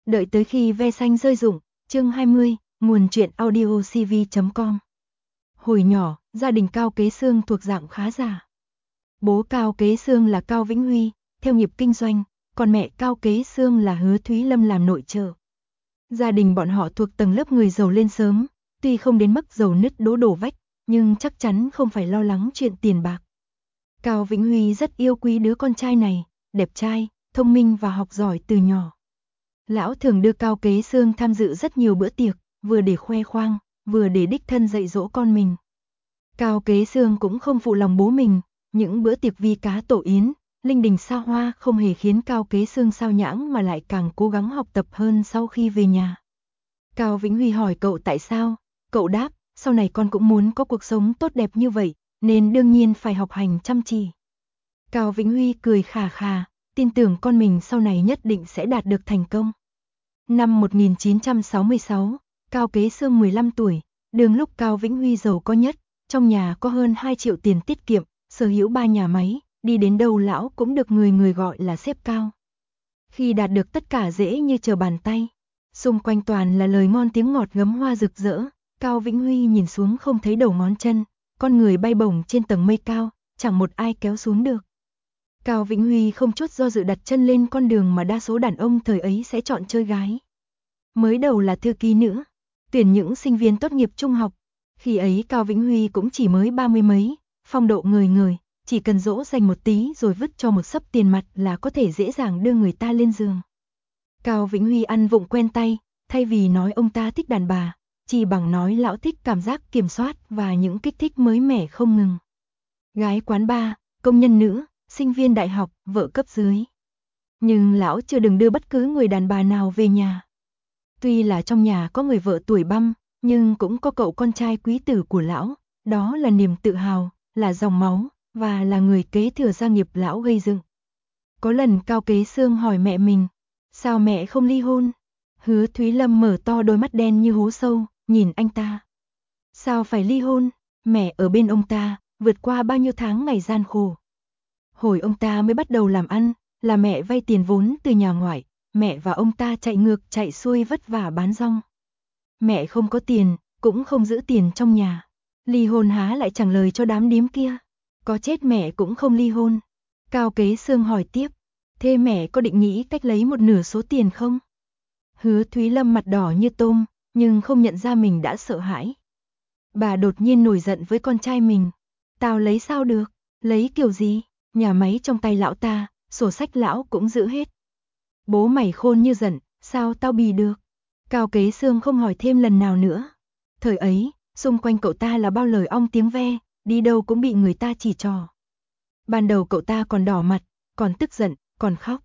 Đợi tới khi ve xanh rơi rụng, chương 20, nguồn truyện audio cv.com. Hồi nhỏ, gia đình Cao Kế Xương thuộc dạng khá giả. Bố Cao Kế Xương là Cao Vĩnh Huy, theo nghiệp kinh doanh, còn mẹ Cao Kế Xương là Hứa Thúy Lâm làm nội trợ. Gia đình bọn họ thuộc tầng lớp người giàu lên sớm, tuy không đến mức giàu nứt đổ vách, nhưng chắc chắn không phải lo lắng chuyện tiền bạc. Cao Vĩnh Huy rất yêu quý đứa con trai này, đẹp trai, thông minh và học giỏi từ nhỏ. Lão thường đưa Cao Kế Xương tham dự rất nhiều bữa tiệc, vừa để khoe khoang, vừa để đích thân dạy dỗ con mình. Cao Kế Xương cũng không phụ lòng bố mình, những bữa tiệc vi cá tổ yến, linh đình xa hoa không hề khiến Cao Kế Xương sao nhãng mà lại càng cố gắng học tập hơn sau khi về nhà. Cao Vĩnh Huy hỏi cậu tại sao, cậu đáp, sau này con cũng muốn có cuộc sống tốt đẹp như vậy, nên đương nhiên phải học hành chăm chỉ. Cao Vĩnh Huy cười khà khà, tin tưởng con mình sau này nhất định sẽ đạt được thành công. Năm 1966, Cao Kế Xương 15 tuổi, đường lúc Cao Vĩnh Huy giàu có nhất, trong nhà có hơn 2 triệu tiền tiết kiệm, sở hữu 3 nhà máy, đi đến đâu lão cũng được người gọi là sếp Cao. Khi đạt được tất cả dễ như trở bàn tay, xung quanh toàn là lời ngon tiếng ngọt gấm hoa rực rỡ, Cao Vĩnh Huy nhìn xuống không thấy đầu ngón chân, con người bay bổng trên tầng mây cao, chẳng một ai kéo xuống được. Cao Vĩnh Huy không chút do dự đặt chân lên con đường mà đa số đàn ông thời ấy sẽ chọn chơi gái. Mới đầu là thư ký nữa, tuyển những sinh viên tốt nghiệp trung học. Khi ấy Cao Vĩnh Huy cũng chỉ mới 30 mấy, phong độ người, chỉ cần dỗ dành một tí rồi vứt cho một xấp tiền mặt là có thể dễ dàng đưa người ta lên giường. Cao Vĩnh Huy ăn vụng quen tay, thay vì nói ông ta thích đàn bà, chỉ bằng nói lão thích cảm giác kiểm soát và những kích thích mới mẻ không ngừng. Gái quán bar, công nhân nữ, sinh viên đại học, vợ cấp dưới. Nhưng lão chưa đừng đưa bất cứ người đàn bà nào về nhà. Tuy là trong nhà có người vợ tuổi băm, nhưng cũng có cậu con trai quý tử của lão, đó là niềm tự hào, là dòng máu, và là người kế thừa gia nghiệp lão gây dựng. Có lần Cao Kế Xương hỏi mẹ mình, sao mẹ không ly hôn? Hứa Thúy Lâm mở to đôi mắt đen như hố sâu, nhìn anh ta. Sao phải ly hôn? Mẹ ở bên ông ta, vượt qua bao nhiêu tháng ngày gian khổ. Hồi ông ta mới bắt đầu làm ăn, là mẹ vay tiền vốn từ nhà ngoại, mẹ và ông ta chạy ngược chạy xuôi vất vả bán rong. Mẹ không có tiền, cũng không giữ tiền trong nhà. Ly hôn há lại chẳng lời cho đám điếm kia. Có chết mẹ cũng không ly hôn. Cao Kế Xương hỏi tiếp, thế mẹ có định nghĩ cách lấy một nửa số tiền không? Hứa Thúy Lâm mặt đỏ như tôm, nhưng không nhận ra mình đã sợ hãi. Bà đột nhiên nổi giận với con trai mình. Tao lấy sao được? Lấy kiểu gì? Nhà máy trong tay lão ta, sổ sách lão cũng giữ hết. Bố mày khôn như giận, sao tao bì được? Cao Kế Xương không hỏi thêm lần nào nữa. Thời ấy, xung quanh cậu ta là bao lời ong tiếng ve, đi đâu cũng bị người ta chỉ trò. Ban đầu cậu ta còn đỏ mặt, còn tức giận, còn khóc.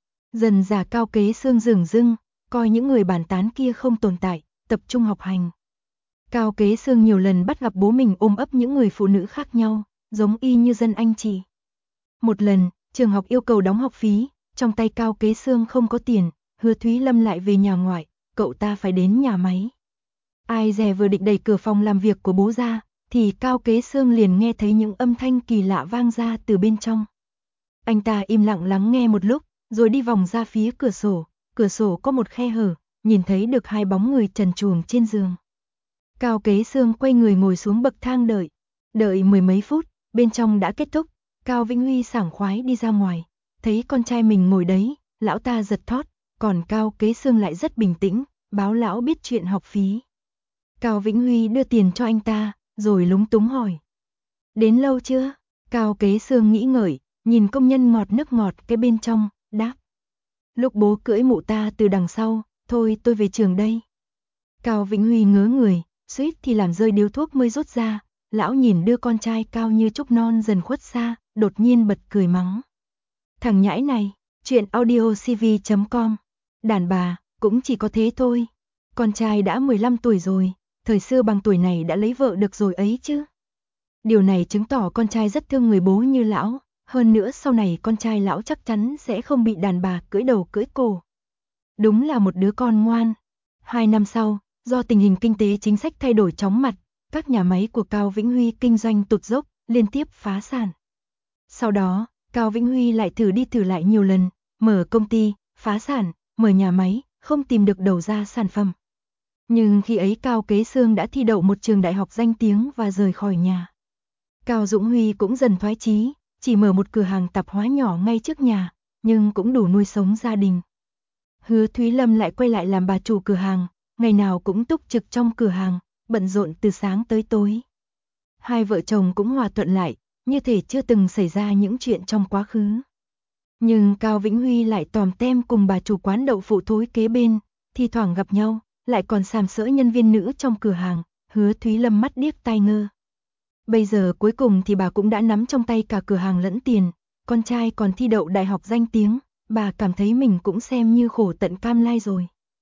Dần dà Cao Kế Xương dửng dưng, coi những người bàn tán kia không tồn tại, tập trung học hành. Cao Kế Xương nhiều lần bắt gặp bố mình ôm ấp những người phụ nữ khác nhau, giống y như dân anh chị. Một lần, trường học yêu cầu đóng học phí, trong tay Cao Kế Xương không có tiền, Hứa Thúy Lâm lại về nhà ngoại, cậu ta phải đến nhà máy. Ai dè vừa định đẩy cửa phòng làm việc của bố ra, thì Cao Kế Xương liền nghe thấy những âm thanh kỳ lạ vang ra từ bên trong. Anh ta im lặng lắng nghe một lúc, rồi đi vòng ra phía cửa sổ có một khe hở, nhìn thấy được hai bóng người trần truồng trên giường. Cao Kế Xương quay người ngồi xuống bậc thang đợi mười mấy phút, bên trong đã kết thúc. Cao Vĩnh Huy sảng khoái đi ra ngoài, thấy con trai mình ngồi đấy, lão ta giật thót, còn Cao Kế Xương lại rất bình tĩnh, báo lão biết chuyện học phí. Cao Vĩnh Huy đưa tiền cho anh ta, rồi lúng túng hỏi. Đến lâu chưa? Cao Kế Xương nghĩ ngợi, nhìn công nhân ngọt nước ngọt cái bên trong, đáp. Lúc bố cưỡi mụ ta từ đằng sau, thôi tôi về trường đây. Cao Vĩnh Huy ngớ người, suýt thì làm rơi điếu thuốc mới rút ra. Lão nhìn đưa con trai cao như trúc non dần khuất xa, đột nhiên bật cười mắng. Thằng nhãi này, chuyện audio cv.com. Đàn bà, cũng chỉ có thế thôi. Con trai đã 15 tuổi rồi, thời xưa bằng tuổi này đã lấy vợ được rồi ấy chứ. Điều này chứng tỏ con trai rất thương người bố như lão, hơn nữa sau này con trai lão chắc chắn sẽ không bị đàn bà cưỡi đầu cưỡi cổ. Đúng là một đứa con ngoan. 2 năm sau, do tình hình kinh tế chính sách thay đổi chóng mặt, các nhà máy của Cao Vĩnh Huy kinh doanh tụt dốc, liên tiếp phá sản. Sau đó, Cao Vĩnh Huy lại thử đi thử lại nhiều lần, mở công ty, phá sản, mở nhà máy, không tìm được đầu ra sản phẩm. Nhưng khi ấy Cao Kế Xương đã thi đậu một trường đại học danh tiếng và rời khỏi nhà. Cao Dũng Huy cũng dần thoái chí, chỉ mở một cửa hàng tạp hóa nhỏ ngay trước nhà, nhưng cũng đủ nuôi sống gia đình. Hứa Thúy Lâm lại quay lại làm bà chủ cửa hàng, ngày nào cũng túc trực trong cửa hàng, bận rộn từ sáng tới tối. Hai vợ chồng cũng hòa thuận lại, như thể chưa từng xảy ra những chuyện trong quá khứ. Nhưng Cao Vĩnh Huy lại tòm tem cùng bà chủ quán đậu phụ thối kế bên, thi thoảng gặp nhau, lại còn sàm sỡ nhân viên nữ trong cửa hàng, Hứa Thúy Lâm mắt điếc tai ngơ. Bây giờ cuối cùng thì bà cũng đã nắm trong tay cả cửa hàng lẫn tiền, con trai còn thi đậu đại học danh tiếng, bà cảm thấy mình cũng xem như khổ tận cam lai rồi.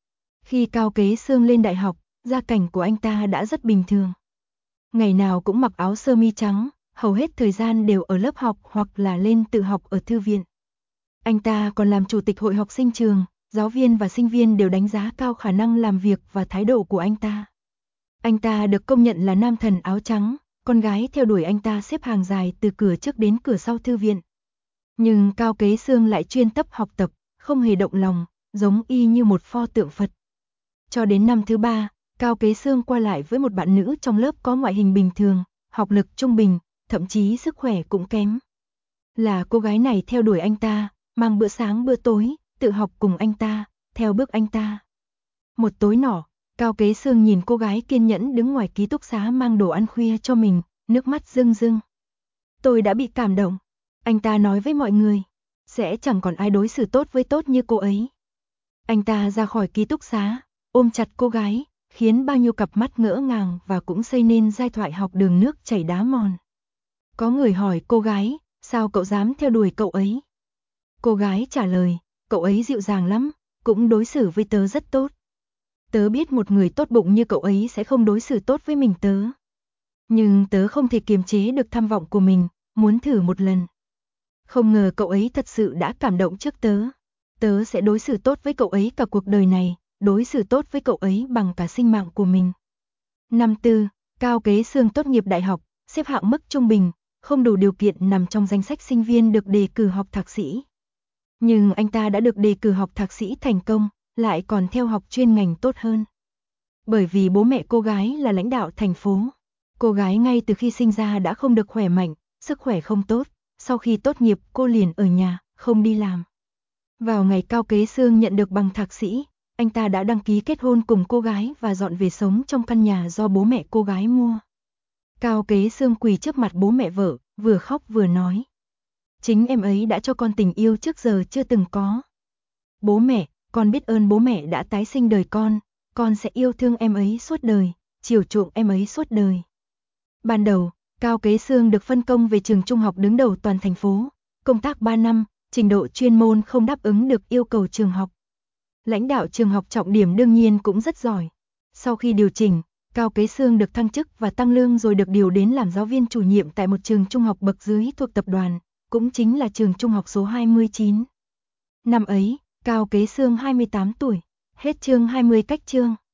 Khi Cao Kế Xương lên đại học, gia cảnh của anh ta đã rất bình thường. Ngày nào cũng mặc áo sơ mi trắng, hầu hết thời gian đều ở lớp học hoặc là lên tự học ở thư viện. Anh ta còn làm chủ tịch hội học sinh trường, giáo viên và sinh viên đều đánh giá cao khả năng làm việc và thái độ của anh ta. Anh ta được công nhận là nam thần áo trắng, con gái theo đuổi anh ta xếp hàng dài từ cửa trước đến cửa sau thư viện. Nhưng Cao Kế Xương lại chuyên tâm học tập, không hề động lòng, giống y như một pho tượng Phật. Cho đến năm thứ 3, Cao Kế Xương qua lại với một bạn nữ trong lớp có ngoại hình bình thường, học lực trung bình, thậm chí sức khỏe cũng kém. Là cô gái này theo đuổi anh ta, mang bữa sáng bữa tối, tự học cùng anh ta, theo bước anh ta. Một tối nọ, Cao Kế Xương nhìn cô gái kiên nhẫn đứng ngoài ký túc xá mang đồ ăn khuya cho mình, nước mắt rưng rưng. Tôi đã bị cảm động. Anh ta nói với mọi người, sẽ chẳng còn ai đối xử tốt với tốt như cô ấy. Anh ta ra khỏi ký túc xá, ôm chặt cô gái, khiến bao nhiêu cặp mắt ngỡ ngàng và cũng xây nên giai thoại học đường nước chảy đá mòn. Có người hỏi cô gái, sao cậu dám theo đuổi cậu ấy? Cô gái trả lời, cậu ấy dịu dàng lắm, cũng đối xử với tớ rất tốt. Tớ biết một người tốt bụng như cậu ấy sẽ không đối xử tốt với mình tớ. Nhưng tớ không thể kiềm chế được tham vọng của mình, muốn thử một lần. Không ngờ cậu ấy thật sự đã cảm động trước tớ. Tớ sẽ đối xử tốt với cậu ấy cả cuộc đời này, đối xử tốt với cậu ấy bằng cả sinh mạng của mình. Năm 4, Cao Kế Xương tốt nghiệp đại học, xếp hạng mức trung bình, không đủ điều kiện nằm trong danh sách sinh viên được đề cử học thạc sĩ. Nhưng anh ta đã được đề cử học thạc sĩ thành công, lại còn theo học chuyên ngành tốt hơn. Bởi vì bố mẹ cô gái là lãnh đạo thành phố. Cô gái ngay từ khi sinh ra đã không được khỏe mạnh, sức khỏe không tốt. Sau khi tốt nghiệp cô liền ở nhà, không đi làm. Vào ngày Cao Kế Xương nhận được bằng thạc sĩ, anh ta đã đăng ký kết hôn cùng cô gái và dọn về sống trong căn nhà do bố mẹ cô gái mua. Cao Kế Xương quỳ trước mặt bố mẹ vợ, vừa khóc vừa nói. Chính em ấy đã cho con tình yêu trước giờ chưa từng có. Bố mẹ, con biết ơn bố mẹ đã tái sinh đời con sẽ yêu thương em ấy suốt đời, chiều chuộng em ấy suốt đời. Ban đầu, Cao Kế Xương được phân công về trường trung học đứng đầu toàn thành phố, công tác 3 năm, trình độ chuyên môn không đáp ứng được yêu cầu trường học. Lãnh đạo trường học trọng điểm đương nhiên cũng rất giỏi. Sau khi điều chỉnh, Cao Kế Xương được thăng chức và tăng lương rồi được điều đến làm giáo viên chủ nhiệm tại một trường trung học bậc dưới thuộc tập đoàn, cũng chính là trường trung học số 29. Năm ấy, Cao Kế Xương 28 tuổi, hết chương 20 cách chương.